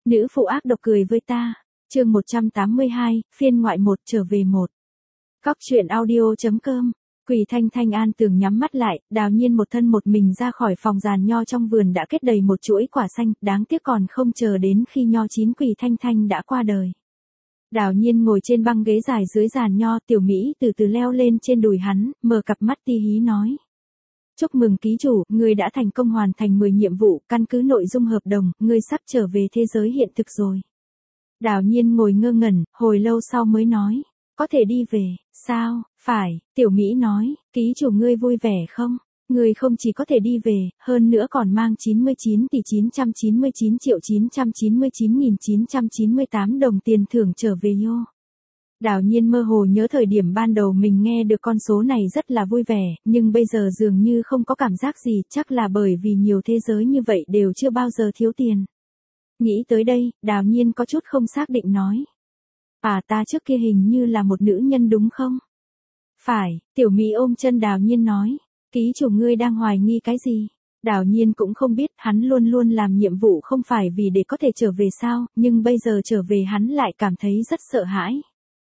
Nữ phụ ác độc cười với ta. Chương 182, phiên ngoại 1 trở về 1. Cóc truyện audio.com. Quỷ Thanh Thanh an tường nhắm mắt lại, Đào Nhiên một thân một mình ra khỏi phòng giàn nho trong vườn đã kết đầy một chuỗi quả xanh, đáng tiếc còn không chờ đến khi nho chín Quỷ Thanh Thanh đã qua đời. Đào Nhiên ngồi trên băng ghế dài dưới giàn nho, Tiểu Mỹ từ từ leo lên trên đùi hắn, mở cặp mắt ti hí nói. Chúc mừng ký chủ, ngươi đã thành công hoàn thành 10 nhiệm vụ, căn cứ nội dung hợp đồng, ngươi sắp trở về thế giới hiện thực rồi. Đào Nhiên ngồi ngơ ngẩn, hồi lâu sau mới nói, có thể đi về, sao, phải, Tiểu Mỹ nói, ký chủ ngươi vui vẻ không? Ngươi không chỉ có thể đi về, hơn nữa còn mang 99 tỷ 999 triệu 999.998 đồng tiền thưởng trở về yo. Đào Nhiên mơ hồ nhớ thời điểm ban đầu mình nghe được con số này rất là vui vẻ, nhưng bây giờ dường như không có cảm giác gì, chắc là bởi vì nhiều thế giới như vậy đều chưa bao giờ thiếu tiền. Nghĩ tới đây, Đào Nhiên có chút không xác định nói. À ta trước kia hình như là một nữ nhân đúng không? Phải, Tiểu Mỹ ôm chân Đào Nhiên nói. Ký chủ ngươi đang hoài nghi cái gì? Đào Nhiên cũng không biết, hắn luôn luôn làm nhiệm vụ không phải vì để có thể trở về sao, nhưng bây giờ trở về hắn lại cảm thấy rất sợ hãi.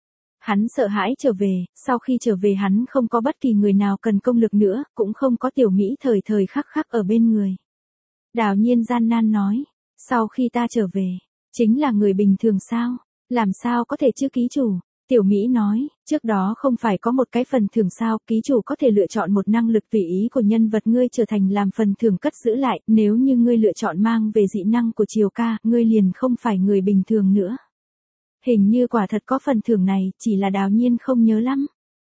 Hắn sợ hãi trở về, sau khi trở về hắn không có bất kỳ người nào cần công lực nữa, cũng không có Tiểu Mỹ thời thời khắc khắc ở bên người. Đào Nhiên gian nan nói, sau khi ta trở về, chính là người bình thường sao? Làm sao có thể chứ ký chủ? Tiểu Mỹ nói, trước đó không phải có một cái phần thưởng sao, ký chủ có thể lựa chọn một năng lực tùy ý của nhân vật ngươi trở thành làm phần thưởng cất giữ lại, nếu như ngươi lựa chọn mang về dị năng của Triều Ca, ngươi liền không phải người bình thường nữa. Hình như quả thật có phần thưởng này, chỉ là Đào Nhiên không nhớ lắm.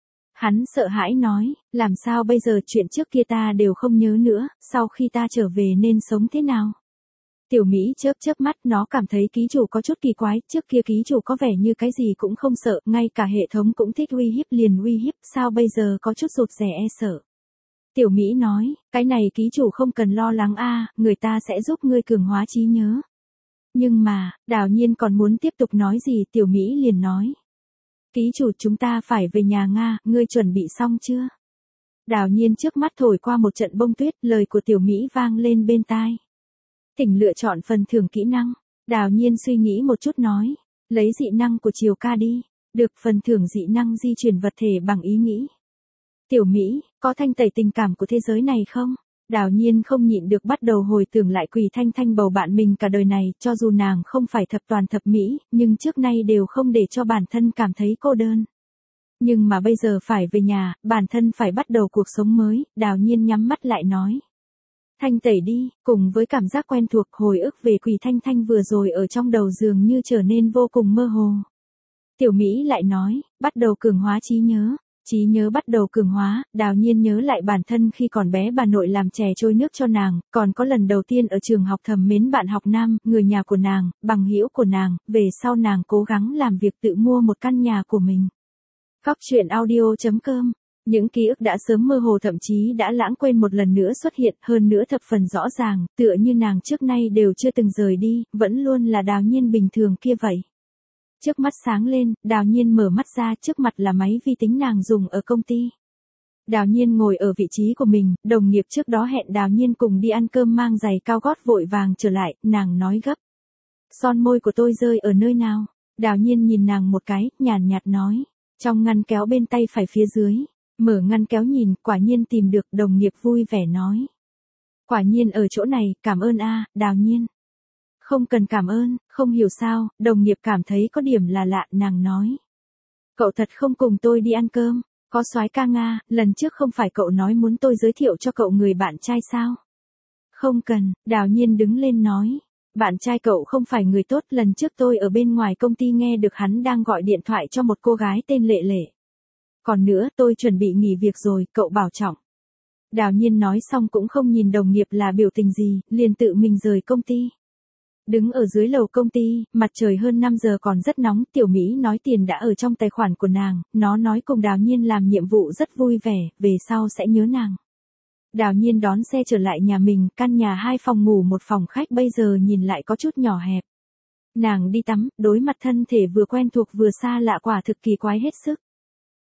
Hắn sợ hãi nói, làm sao bây giờ chuyện trước kia ta đều không nhớ nữa, sau khi ta trở về nên sống thế nào? Tiểu Mỹ chớp chớp mắt, nó cảm thấy ký chủ có chút kỳ quái, trước kia ký chủ có vẻ như cái gì cũng không sợ, ngay cả hệ thống cũng thích uy hiếp liền uy hiếp, sao bây giờ có chút rụt rè e sợ. Tiểu Mỹ nói, cái này ký chủ không cần lo lắng a, người ta sẽ giúp ngươi cường hóa trí nhớ. Nhưng mà, Đào Nhiên còn muốn tiếp tục nói gì, Tiểu Mỹ liền nói. Ký chủ chúng ta phải về nhà Nga, ngươi chuẩn bị xong chưa? Đào Nhiên trước mắt thổi qua một trận bông tuyết, lời của Tiểu Mỹ vang lên bên tai. Thỉnh lựa chọn phần thưởng kỹ năng. Đào Nhiên suy nghĩ một chút nói. Lấy dị năng của Triều Ca đi. Được, phần thưởng dị năng di chuyển vật thể bằng ý nghĩ. Tiểu Mỹ, có thanh tẩy tình cảm của thế giới này không? Đào Nhiên không nhịn được bắt đầu hồi tưởng lại Quỷ Thanh Thanh bầu bạn mình cả đời này, cho dù nàng không phải thập toàn thập mỹ, nhưng trước nay đều không để cho bản thân cảm thấy cô đơn. Nhưng mà bây giờ phải về nhà, bản thân phải bắt đầu cuộc sống mới, Đào Nhiên nhắm mắt lại nói. Thanh tẩy đi, cùng với cảm giác quen thuộc, hồi ức về Quỷ Thanh Thanh vừa rồi ở trong đầu dường như trở nên vô cùng mơ hồ. Tiểu Mỹ lại nói, bắt đầu cường hóa trí nhớ. Trí nhớ bắt đầu cường hóa, Đào Nhiên nhớ lại bản thân khi còn bé bà nội làm chè trôi nước cho nàng, còn có lần đầu tiên ở trường học thầm mến bạn học nam, người nhà của nàng, bằng hữu của nàng, về sau nàng cố gắng làm việc tự mua một căn nhà của mình. Cóc truyện audio.com. Những ký ức đã sớm mơ hồ thậm chí đã lãng quên một lần nữa xuất hiện, hơn nữa thập phần rõ ràng, tựa như nàng trước nay đều chưa từng rời đi, vẫn luôn là Đào Nhiên bình thường kia vậy. Trước mắt sáng lên, Đào Nhiên mở mắt ra, trước mặt là máy vi tính nàng dùng ở công ty. Đào Nhiên ngồi ở vị trí của mình, đồng nghiệp trước đó hẹn Đào Nhiên cùng đi ăn cơm mang giày cao gót vội vàng trở lại, nàng nói gấp. Son môi của tôi rơi ở nơi nào? Đào Nhiên nhìn nàng một cái, nhàn nhạt nói. Trong ngăn kéo bên tay phải phía dưới. Mở ngăn kéo nhìn, quả nhiên tìm được, đồng nghiệp vui vẻ nói. Quả nhiên ở chỗ này, cảm ơn a, Đào Nhiên. Không cần cảm ơn, không hiểu sao, đồng nghiệp cảm thấy có điểm là lạ, nàng nói. Cậu thật không cùng tôi đi ăn cơm, có soái ca Nga, lần trước không phải cậu nói muốn tôi giới thiệu cho cậu người bạn trai sao? Không cần, Đào Nhiên đứng lên nói. Bạn trai cậu không phải người tốt, lần trước tôi ở bên ngoài công ty nghe được hắn đang gọi điện thoại cho một cô gái tên Lệ Lệ. Còn nữa, tôi chuẩn bị nghỉ việc rồi, cậu bảo trọng. Đào Nhiên nói xong cũng không nhìn đồng nghiệp là biểu tình gì, liền tự mình rời công ty. Đứng ở dưới lầu công ty, mặt trời hơn 5 giờ còn rất nóng, Tiểu Mỹ nói tiền đã ở trong tài khoản của nàng, nó nói cùng Đào Nhiên làm nhiệm vụ rất vui vẻ, về sau sẽ nhớ nàng. Đào Nhiên đón xe trở lại nhà mình, căn nhà 2 phòng ngủ 1 phòng khách bây giờ nhìn lại có chút nhỏ hẹp. Nàng đi tắm, đối mặt thân thể vừa quen thuộc vừa xa lạ quả thực kỳ quái hết sức.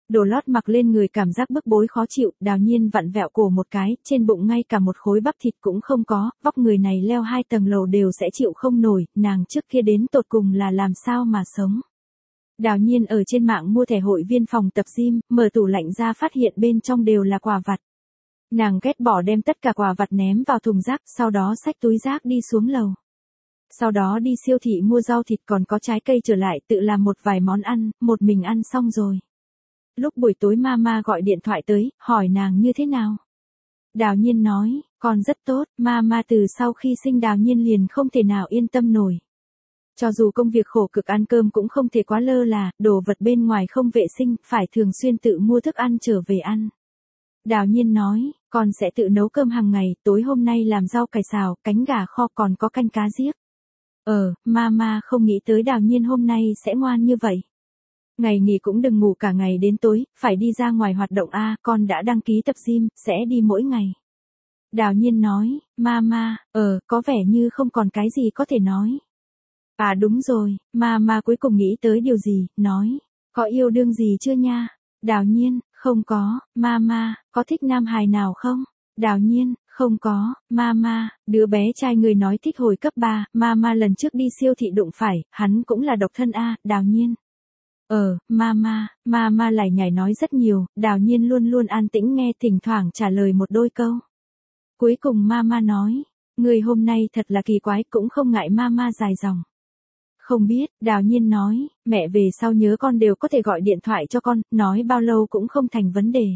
Đồ lót mặc lên người cảm giác bức bối khó chịu, Đào Nhiên vặn vẹo cổ một cái, trên bụng ngay cả một khối bắp thịt cũng không có, vóc người này leo 2 tầng lầu đều sẽ chịu không nổi, nàng trước kia đến tột cùng là làm sao mà sống. Đào Nhiên ở trên mạng mua thẻ hội viên phòng tập gym, mở tủ lạnh ra phát hiện bên trong đều là quà vặt. Nàng ghét bỏ đem tất cả quà vặt ném vào thùng rác, sau đó xách túi rác đi xuống lầu. Sau đó đi siêu thị mua rau thịt còn có trái cây trở lại tự làm một vài món ăn, một mình ăn xong rồi. Lúc buổi tối mama gọi điện thoại tới, hỏi nàng như thế nào. Đào Nhiên nói, con rất tốt, mama từ sau khi sinh Đào Nhiên liền không thể nào yên tâm nổi. Cho dù công việc khổ cực ăn cơm cũng không thể quá lơ là, đồ vật bên ngoài không vệ sinh, phải thường xuyên tự mua thức ăn trở về ăn. Đào Nhiên nói, con sẽ tự nấu cơm hàng ngày, tối hôm nay làm rau cải xào, cánh gà kho còn có canh cá giết. Mama không nghĩ tới Đào Nhiên hôm nay sẽ ngoan như vậy. Ngày nghỉ cũng đừng ngủ cả ngày đến tối, phải đi ra ngoài hoạt động a, con đã đăng ký tập gym, sẽ đi mỗi ngày. Đào Nhiên nói, mama, có vẻ như không còn cái gì có thể nói. À đúng rồi, mama cuối cùng nghĩ tới điều gì, nói, có yêu đương gì chưa nha? Đào Nhiên, không có, mama, có thích nam hài nào không? Đào Nhiên, không có, mama, đứa bé trai người nói thích hồi cấp 3, mama lần trước đi siêu thị đụng phải, hắn cũng là độc thân a, Đào Nhiên. Mama lại nhảy nói rất nhiều, Đào Nhiên luôn luôn an tĩnh nghe thỉnh thoảng trả lời một đôi câu. Cuối cùng mama nói, người hôm nay thật là kỳ quái cũng không ngại mama dài dòng. Không biết, Đào Nhiên nói, mẹ về sau nhớ con đều có thể gọi điện thoại cho con, nói bao lâu cũng không thành vấn đề.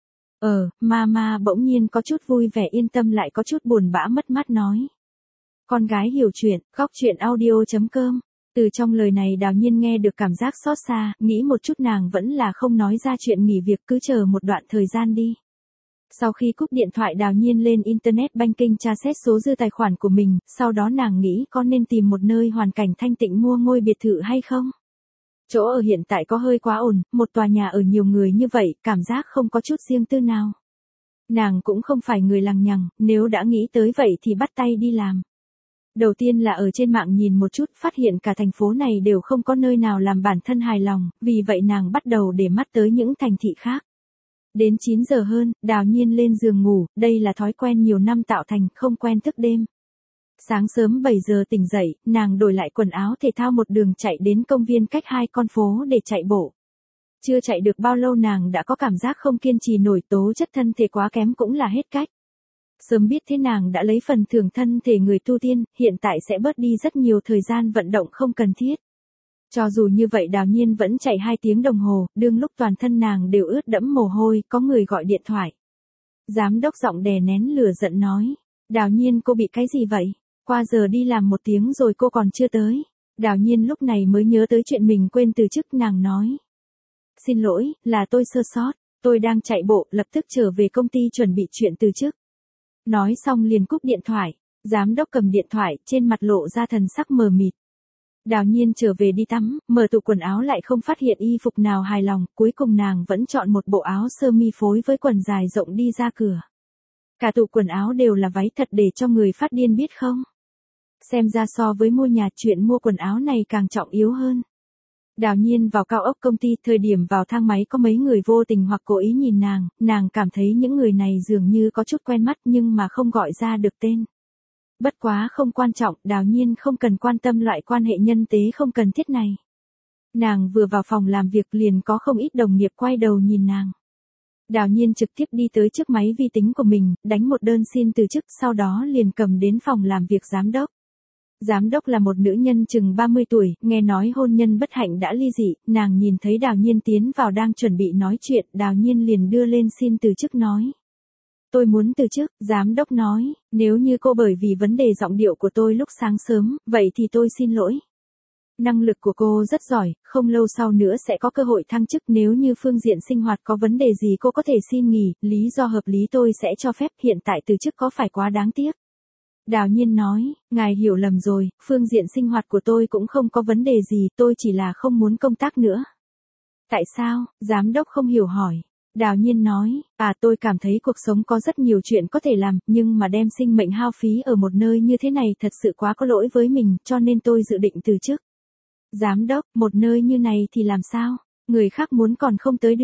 Mama bỗng nhiên có chút vui vẻ yên tâm lại có chút buồn bã mất mát nói. Con gái hiểu chuyện, góc chuyện audio.com. Từ trong lời này Đào Nhiên nghe được cảm giác xót xa, nghĩ một chút nàng vẫn là không nói ra chuyện nghỉ việc cứ chờ một đoạn thời gian đi. Sau khi cúp điện thoại Đào Nhiên lên Internet Banking tra xét số dư tài khoản của mình, sau đó nàng nghĩ có nên tìm một nơi hoàn cảnh thanh tịnh mua ngôi biệt thự hay không? Chỗ ở hiện tại có hơi quá ổn, một tòa nhà ở nhiều người như vậy, cảm giác không có chút riêng tư nào. Nàng cũng không phải người lằng nhằng, nếu đã nghĩ tới vậy thì bắt tay đi làm. Đầu tiên là ở trên mạng nhìn một chút, phát hiện cả thành phố này đều không có nơi nào làm bản thân hài lòng, vì vậy nàng bắt đầu để mắt tới những thành thị khác. Đến 9 giờ hơn, Đào Nhiên lên giường ngủ, đây là thói quen nhiều năm tạo thành, không quen thức đêm. Sáng sớm 7 giờ tỉnh dậy, nàng đổi lại quần áo thể thao một đường chạy đến công viên cách 2 con phố để chạy bộ. Chưa chạy được bao lâu nàng đã có cảm giác không kiên trì nổi, tố chất thân thể quá kém cũng là hết cách. Sớm biết thế nàng đã lấy phần thưởng thân thể người tu tiên, hiện tại sẽ bớt đi rất nhiều thời gian vận động không cần thiết. Cho dù như vậy Đào Nhiên vẫn chạy 2 tiếng đồng hồ, đương lúc toàn thân nàng đều ướt đẫm mồ hôi, có người gọi điện thoại. Giám đốc giọng đè nén lửa giận nói, Đào Nhiên cô bị cái gì vậy? Qua giờ đi làm 1 tiếng rồi cô còn chưa tới. Đào Nhiên lúc này mới nhớ tới chuyện mình quên từ chức, nàng nói. Xin lỗi, là tôi sơ sót, tôi đang chạy bộ, lập tức trở về công ty chuẩn bị chuyện từ chức. Nói xong liền cúp điện thoại, giám đốc cầm điện thoại, trên mặt lộ ra thần sắc mờ mịt. Đào Nhiên trở về đi tắm, mở tủ quần áo lại không phát hiện y phục nào hài lòng, cuối cùng nàng vẫn chọn một bộ áo sơ mi phối với quần dài rộng đi ra cửa. Cả tủ quần áo đều là váy thật để cho người phát điên biết không? Xem ra so với mua nhà, chuyện mua quần áo này càng trọng yếu hơn. Đào Nhiên vào cao ốc công ty, thời điểm vào thang máy có mấy người vô tình hoặc cố ý nhìn nàng cảm thấy những người này dường như có chút quen mắt nhưng mà không gọi ra được tên. Bất quá không quan trọng, Đào Nhiên không cần quan tâm loại quan hệ nhân tế không cần thiết này. Nàng vừa vào phòng làm việc liền có không ít đồng nghiệp quay đầu nhìn nàng. Đào Nhiên trực tiếp đi tới trước máy vi tính của mình, đánh một đơn xin từ chức, sau đó liền cầm đến phòng làm việc giám đốc. Giám đốc là một nữ nhân chừng 30 tuổi, nghe nói hôn nhân bất hạnh đã ly dị, nàng nhìn thấy Đào Nhiên tiến vào đang chuẩn bị nói chuyện, Đào Nhiên liền đưa lên xin từ chức nói. Tôi muốn từ chức, giám đốc nói, nếu như cô bởi vì vấn đề giọng điệu của tôi lúc sáng sớm, vậy thì tôi xin lỗi. Năng lực của cô rất giỏi, không lâu sau nữa sẽ có cơ hội thăng chức, nếu như phương diện sinh hoạt có vấn đề gì cô có thể xin nghỉ, lý do hợp lý tôi sẽ cho phép, hiện tại từ chức có phải quá đáng tiếc. Đào Nhiên nói, ngài hiểu lầm rồi, phương diện sinh hoạt của tôi cũng không có vấn đề gì, tôi chỉ là không muốn công tác nữa. Tại sao? Giám đốc không hiểu hỏi. Đào Nhiên nói, tôi cảm thấy cuộc sống có rất nhiều chuyện có thể làm, nhưng mà đem sinh mệnh hao phí ở một nơi như thế này thật sự quá có lỗi với mình, cho nên tôi dự định từ chức. Giám đốc, một nơi như này thì làm sao? Người khác muốn còn không tới được.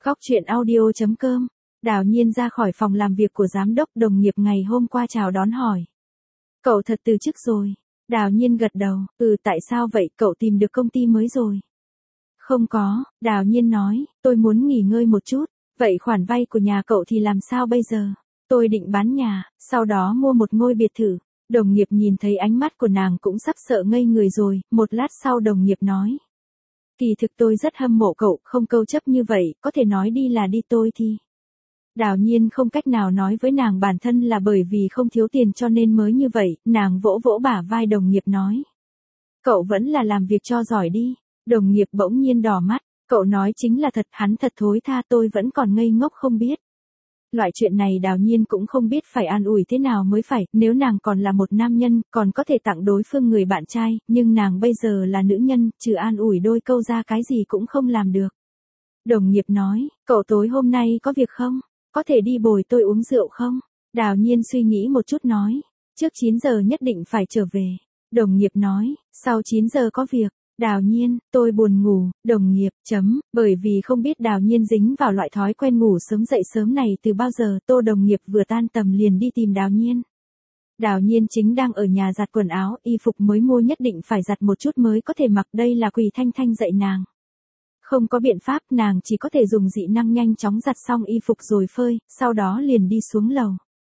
Góc truyện audio.com. Đào Nhiên ra khỏi phòng làm việc của giám đốc, đồng nghiệp ngày hôm qua chào đón hỏi. Cậu thật từ chức rồi. Đào Nhiên gật đầu, tại sao vậy, cậu tìm được công ty mới rồi? Không có, Đào Nhiên nói, tôi muốn nghỉ ngơi một chút. Vậy khoản vay của nhà cậu thì làm sao bây giờ? Tôi định bán nhà, sau đó mua một ngôi biệt thự. Đồng nghiệp nhìn thấy ánh mắt của nàng cũng sắp sợ ngây người rồi, một lát sau đồng nghiệp nói. Kỳ thực tôi rất hâm mộ cậu, không câu chấp như vậy, có thể nói đi là đi tôi thì. Đào Nhiên không cách nào nói với nàng bản thân là bởi vì không thiếu tiền cho nên mới như vậy, nàng vỗ vỗ bả vai đồng nghiệp nói. Cậu vẫn là làm việc cho giỏi đi. Đồng nghiệp bỗng nhiên đỏ mắt, cậu nói chính là thật, hắn thật thối tha, tôi vẫn còn ngây ngốc không biết. Loại chuyện này Đào Nhiên cũng không biết phải an ủi thế nào mới phải, nếu nàng còn là một nam nhân, còn có thể tặng đối phương người bạn trai, nhưng nàng bây giờ là nữ nhân, trừ an ủi đôi câu ra cái gì cũng không làm được. Đồng nghiệp nói, cậu tối hôm nay có việc không? Có thể đi bồi tôi uống rượu không? Đào Nhiên suy nghĩ một chút nói, trước 9 giờ nhất định phải trở về. Đồng nghiệp nói, sau 9 giờ có việc. Đào Nhiên, tôi buồn ngủ. Đồng nghiệp, bởi vì không biết Đào Nhiên dính vào loại thói quen ngủ sớm dậy sớm này từ bao giờ, Tô đồng nghiệp vừa tan tầm liền đi tìm Đào Nhiên. Đào Nhiên chính đang ở nhà giặt quần áo, y phục mới mua nhất định phải giặt một chút mới có thể mặc, đây là Quỳ Thanh Thanh dạy nàng. Không có biện pháp, nàng chỉ có thể dùng dị năng nhanh chóng giặt xong y phục rồi phơi, sau đó liền đi xuống lầu.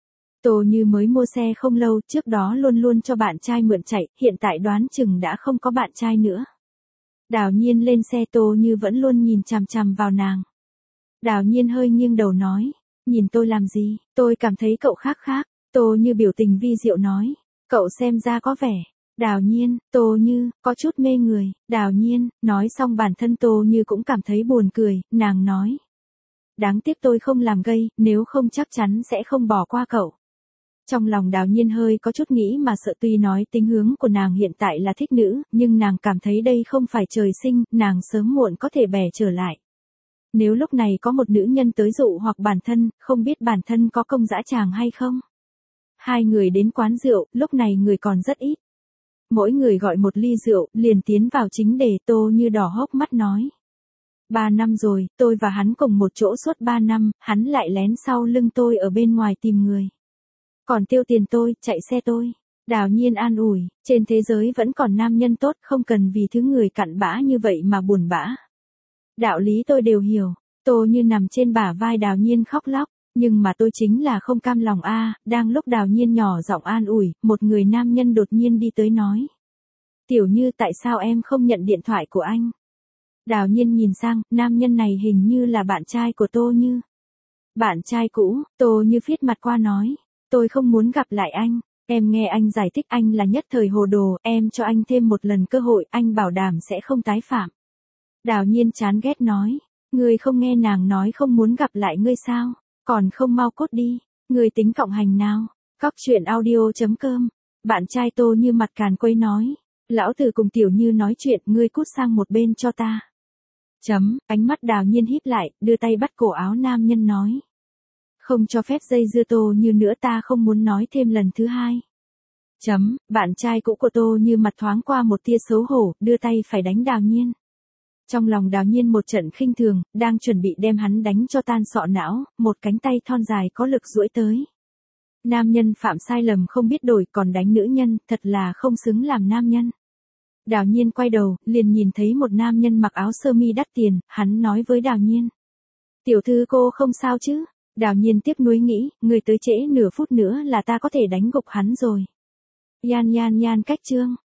Tô Như mới mua xe không lâu, trước đó luôn luôn cho bạn trai mượn chạy, hiện tại đoán chừng đã không có bạn trai nữa. Đào Nhiên lên xe, Tô Như vẫn luôn nhìn chằm chằm vào nàng. Đào Nhiên hơi nghiêng đầu nói, nhìn tôi làm gì, tôi cảm thấy cậu khác khác. Tô Như biểu tình vi diệu nói, cậu xem ra có vẻ. Đào Nhiên, Tô Như, có chút mê người. Đào Nhiên, nói xong bản thân Tô Như cũng cảm thấy buồn cười, nàng nói. Đáng tiếc tôi không làm gay, nếu không chắc chắn sẽ không bỏ qua cậu. Trong lòng Đào Nhiên hơi có chút nghĩ mà sợ, tuy nói tính hướng của nàng hiện tại là thích nữ, nhưng nàng cảm thấy đây không phải trời sinh, nàng sớm muộn có thể bẻ trở lại. Nếu lúc này có một nữ nhân tới dụ hoặc bản thân, không biết bản thân có công dã tràng hay không? Hai người đến quán rượu, lúc này người còn rất ít. Mỗi người gọi một ly rượu, liền tiến vào chính đề. Tô Như đỏ hốc mắt nói. 3 năm rồi, tôi và hắn cùng một chỗ suốt 3 năm, hắn lại lén sau lưng tôi ở bên ngoài tìm người. Còn tiêu tiền tôi, chạy xe tôi. Đào Nhiên an ủi, trên thế giới vẫn còn nam nhân tốt, không cần vì thứ người cặn bã như vậy mà buồn bã. Đạo lý tôi đều hiểu. Tô Như nằm trên bả vai Đào Nhiên khóc lóc, nhưng mà tôi chính là không cam lòng a. Đang lúc Đào Nhiên nhỏ giọng an ủi, một người nam nhân đột nhiên đi tới nói. Tiểu Như, tại sao em không nhận điện thoại của anh? Đào Nhiên nhìn sang, nam nhân này hình như là bạn trai của Tô Như. Bạn trai cũ. Tô Như phiết mặt qua nói. Tôi không muốn gặp lại anh, em nghe anh giải thích, anh là nhất thời hồ đồ, em cho anh thêm một lần cơ hội, anh bảo đảm sẽ không tái phạm. Đào Nhiên chán ghét nói, ngươi không nghe nàng nói không muốn gặp lại ngươi sao, còn không mau cút đi, ngươi tính cộng hành nào. Góc truyện audio.com. Bạn trai Tô Như mặt càn quấy nói, lão tử cùng Tiểu Như nói chuyện, ngươi cút sang một bên cho ta. Ánh mắt Đào Nhiên híp lại, đưa tay bắt cổ áo nam nhân nói. Không cho phép dây dưa Tô Như nữa, ta không muốn nói thêm lần thứ hai. Bạn trai cũ của Tô Như mặt thoáng qua một tia xấu hổ, đưa tay phải đánh Đào Nhiên. Trong lòng Đào Nhiên một trận khinh thường, đang chuẩn bị đem hắn đánh cho tan sọ não, một cánh tay thon dài có lực duỗi tới. Nam nhân phạm sai lầm không biết đổi còn đánh nữ nhân, thật là không xứng làm nam nhân. Đào Nhiên quay đầu, liền nhìn thấy một nam nhân mặc áo sơ mi đắt tiền, hắn nói với Đào Nhiên. Tiểu thư cô không sao chứ? Đào Nhiên tiếc nuối nghĩ, người tới trễ nửa phút nữa là ta có thể đánh gục hắn rồi. Yan cách chương.